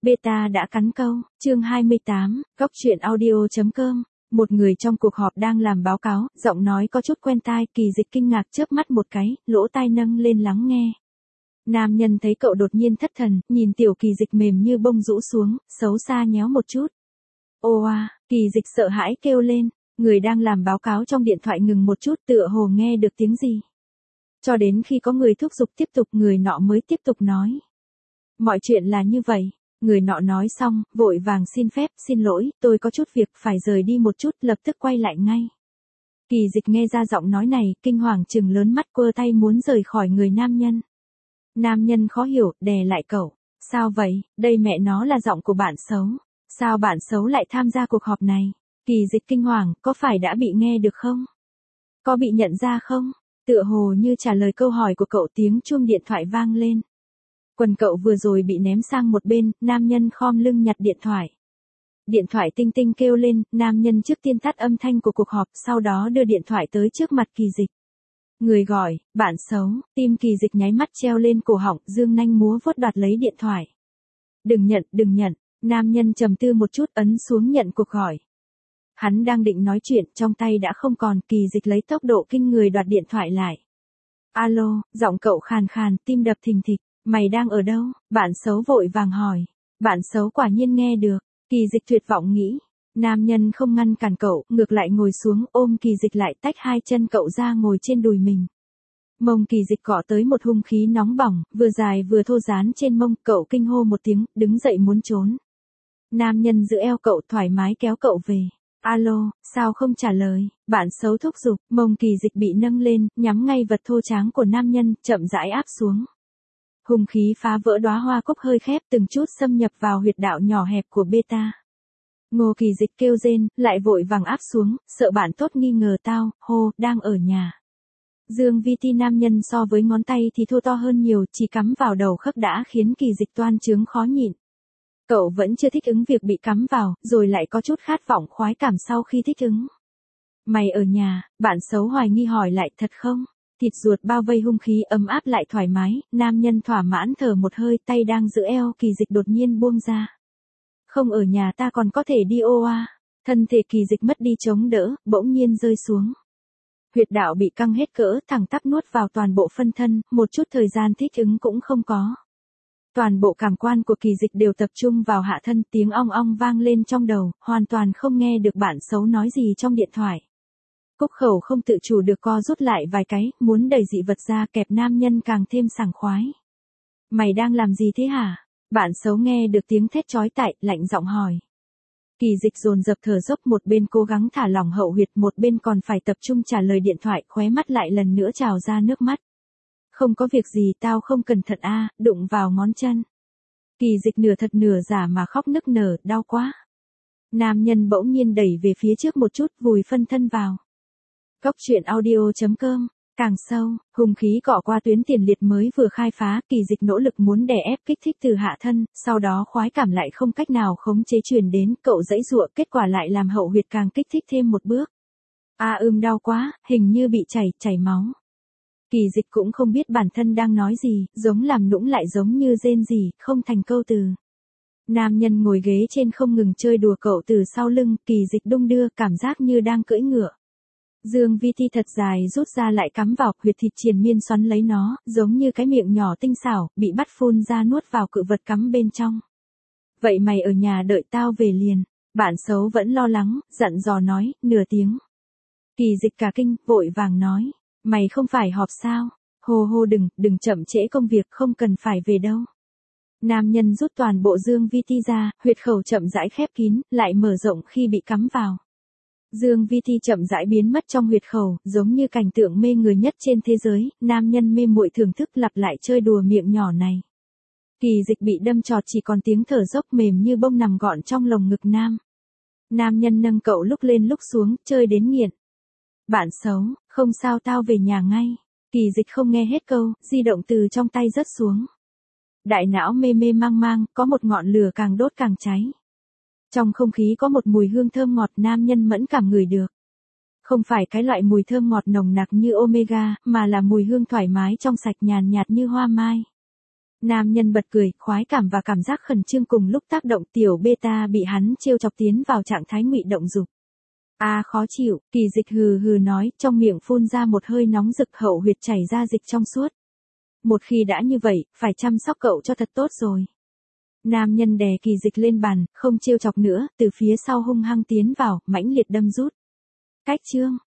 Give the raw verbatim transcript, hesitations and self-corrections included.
Beta đã cắn câu, chương hai mươi tám, góc truyện audio chấm com. Một người trong cuộc họp đang làm báo cáo, giọng nói có chút quen tai, Kỳ Dịch kinh ngạc chớp mắt một cái, lỗ tai nâng lên lắng nghe. Nam nhân thấy cậu đột nhiên thất thần, nhìn tiểu Kỳ Dịch mềm như bông rũ xuống, xấu xa nhéo một chút. Ô à, Kỳ Dịch sợ hãi kêu lên, người đang làm báo cáo trong điện thoại ngừng một chút tựa hồ nghe được tiếng gì. Cho đến khi có người thúc giục tiếp tục người nọ mới tiếp tục nói. Mọi chuyện là như vậy. Người nọ nói xong, vội vàng xin phép, xin lỗi, tôi có chút việc, phải rời đi một chút, lập tức quay lại ngay. Kỳ Dịch nghe ra giọng nói này, kinh hoàng trừng lớn mắt quơ tay muốn rời khỏi người nam nhân. Nam nhân khó hiểu, đè lại cậu. Sao vậy, đây mẹ nó là giọng của bạn xấu. Sao bạn xấu lại tham gia cuộc họp này? Kỳ Dịch kinh hoàng, có phải đã bị nghe được không? Có bị nhận ra không? Tựa hồ như trả lời câu hỏi của cậu, tiếng chuông điện thoại vang lên. Quần cậu vừa rồi bị ném sang một bên, nam nhân khom lưng nhặt điện thoại. Điện thoại tinh tinh kêu lên, nam nhân trước tiên tắt âm thanh của cuộc họp, sau đó đưa điện thoại tới trước mặt Kỳ Dịch. Người gọi, bạn xấu, tim Kỳ Dịch nháy mắt treo lên cổ họng, dương nanh múa vuốt đoạt lấy điện thoại. Đừng nhận, đừng nhận, nam nhân trầm tư một chút ấn xuống nhận cuộc gọi. Hắn đang định nói chuyện, trong tay đã không còn, Kỳ Dịch lấy tốc độ kinh người đoạt điện thoại lại. Alo, giọng cậu khàn khàn, tim đập thình thịch. Mày đang ở đâu? Bạn xấu vội vàng hỏi. Bạn xấu quả nhiên nghe được. Kỳ Dịch tuyệt vọng nghĩ. Nam nhân không ngăn cản cậu, ngược lại ngồi xuống ôm Kỳ Dịch lại tách hai chân cậu ra ngồi trên đùi mình. Mông Kỳ Dịch cọ tới một hung khí nóng bỏng, vừa dài vừa thô rán trên mông, cậu kinh hô một tiếng, đứng dậy muốn trốn. Nam nhân giữ eo cậu thoải mái kéo cậu về. Alo, sao không trả lời? Bạn xấu thúc giục, mông Kỳ Dịch bị nâng lên, nhắm ngay vật thô tráng của nam nhân, chậm rãi áp xuống. Hung khí phá vỡ đóa hoa cúc hơi khép từng chút xâm nhập vào huyệt đạo nhỏ hẹp của Beta. Ngô Kỳ Dịch kêu rên, lại vội vàng áp xuống, sợ bạn tốt nghi ngờ tao, hô, đang ở nhà. Dương vi ti nam nhân so với ngón tay thì thô to hơn nhiều, chỉ cắm vào đầu khớp đã khiến Kỳ Dịch toan trướng khó nhịn. Cậu vẫn chưa thích ứng việc bị cắm vào, rồi lại có chút khát vọng khoái cảm sau khi thích ứng. Mày ở nhà, bạn xấu hoài nghi hỏi lại, thật không? Thịt ruột bao vây hung khí ấm áp lại thoải mái, nam nhân thỏa mãn thở một hơi, tay đang giữ eo Kỳ Dịch đột nhiên buông ra. Không ở nhà ta còn có thể đi ô à. Thân thể Kỳ Dịch mất đi chống đỡ, bỗng nhiên rơi xuống. Huyệt đạo bị căng hết cỡ, thẳng tắp nuốt vào toàn bộ phân thân, một chút thời gian thích ứng cũng không có. Toàn bộ cảm quan của Kỳ Dịch đều tập trung vào hạ thân, tiếng ong ong vang lên trong đầu, hoàn toàn không nghe được bạn xấu nói gì trong điện thoại. Cúc khẩu không tự chủ được co rút lại vài cái, muốn đẩy dị vật ra kẹp nam nhân càng thêm sảng khoái. Mày đang làm gì thế hả? Bạn xấu nghe được tiếng thét chói tai, lạnh giọng hỏi. Kỳ Dịch dồn dập thở dốc, một bên cố gắng thả lỏng hậu huyệt, một bên còn phải tập trung trả lời điện thoại, khóe mắt lại lần nữa trào ra nước mắt. Không có việc gì, tao không cẩn thận a, à, đụng vào ngón chân. Kỳ Dịch nửa thật nửa giả mà khóc nức nở, đau quá. Nam nhân bỗng nhiên đẩy về phía trước một chút, vùi phân thân vào. Góc truyện audio chấm com, càng sâu, hung khí cọ qua tuyến tiền liệt mới vừa khai phá, Kỳ Dịch nỗ lực muốn đè ép kích thích từ hạ thân, sau đó khoái cảm lại không cách nào khống chế truyền đến, cậu giãy giụa, kết quả lại làm hậu huyệt càng kích thích thêm một bước. A à, ưm đau quá, hình như bị chảy, chảy máu. Kỳ Dịch cũng không biết bản thân đang nói gì, giống làm nũng lại giống như rên rỉ, không thành câu từ. Nam nhân ngồi ghế trên không ngừng chơi đùa cậu từ sau lưng, Kỳ Dịch đung đưa, cảm giác như đang cưỡi ngựa. Dương vi ti thật dài rút ra lại cắm vào, huyệt thịt triền miên xoắn lấy nó, giống như cái miệng nhỏ tinh xảo, bị bắt phun ra nuốt vào cự vật cắm bên trong. Vậy mày ở nhà đợi tao về liền. Bạn xấu vẫn lo lắng, dặn dò nói, nửa tiếng. Kỳ Dịch cả kinh, vội vàng nói, mày không phải họp sao? Hô hô đừng, đừng chậm trễ công việc, không cần phải về đâu. Nam nhân rút toàn bộ dương vi ti ra, huyệt khẩu chậm rãi khép kín, lại mở rộng khi bị cắm vào. Dương vi ti chậm rãi biến mất trong huyệt khẩu, giống như cảnh tượng mê người nhất trên thế giới, nam nhân mê muội thưởng thức lặp lại chơi đùa miệng nhỏ này. Kỳ Dịch bị đâm trọt chỉ còn tiếng thở dốc mềm như bông nằm gọn trong lồng ngực nam. Nam nhân nâng cậu lúc lên lúc xuống, chơi đến nghiện. Bạn xấu, không sao tao về nhà ngay. Kỳ Dịch không nghe hết câu, di động từ trong tay rớt xuống. Đại não mê mê mang mang, có một ngọn lửa càng đốt càng cháy. Trong không khí có một mùi hương thơm ngọt, nam nhân mẫn cảm ngửi được. Không phải cái loại mùi thơm ngọt nồng nặc như Omega, mà là mùi hương thoải mái trong sạch nhàn nhạt như hoa mai. Nam nhân bật cười, khoái cảm và cảm giác khẩn trương cùng lúc tác động, tiểu beta bị hắn trêu chọc tiến vào trạng thái ngụy động dục. A à, khó chịu, Kỳ Dịch hừ hừ nói, trong miệng phun ra một hơi nóng rực, hậu huyệt chảy ra dịch trong suốt. Một khi đã như vậy, phải chăm sóc cậu cho thật tốt rồi. Nam nhân đè Kỳ Dịch lên bàn, không trêu chọc nữa, từ phía sau hung hăng tiến vào, mãnh liệt đâm rút. Cách chương